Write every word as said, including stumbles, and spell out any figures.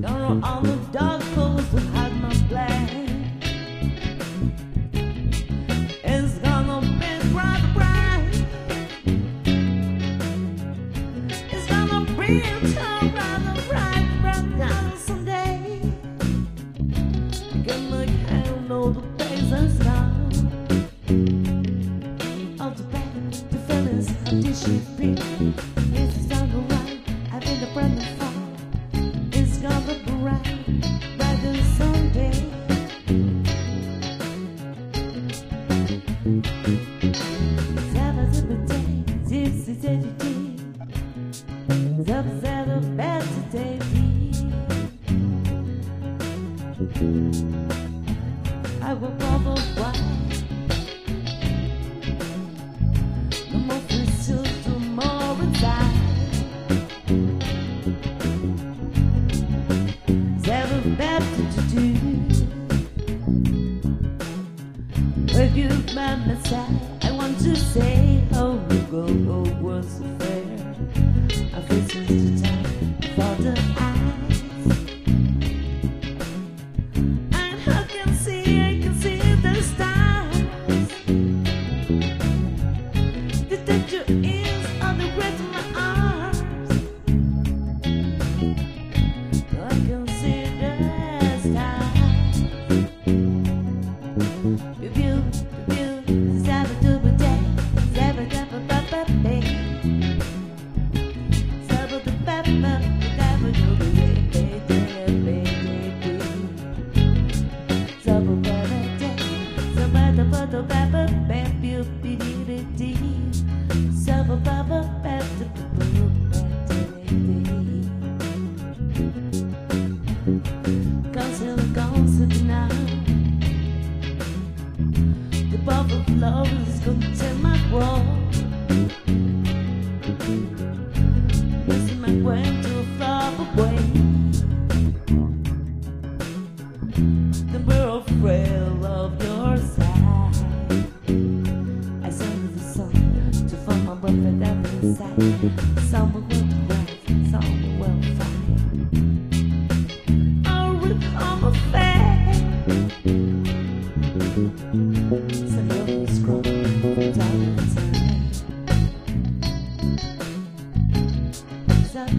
Gonna all the dark colors to hide my black. It's gonna be bright, bright. It's gonna be so bright, bright, bright down someday. Gonna handle the place and start. All the back, the feelings, how did she be? Is it done right? I've been the brand new fall. It's gonna be right, brighter someday. Seven to the day, six to the day. Seven to the best today. I will bubble white. No more friends till tomorrow time. Seven better to do. But you by my side, I want to say, oh, go, oh, was so fair. I feel since the time for the eyes. And I can see, I can see the stars. The danger is on the breath of my arms. I can see the stars. With you, with you, seven to the day, seven to the baby. Seven to the baby, seven to the baby, baby. Seven to the day, seven to the baby, baby, baby. Seven to the baby, baby. Consider, consider now. The bubble of love is gonna take my world. Missing my way to fly away. Then we're afraid of your side. I send the sun to find my breath at every side. Someone will cry, someone will fight. I'll rip on my face. So you'll scroll down inside. So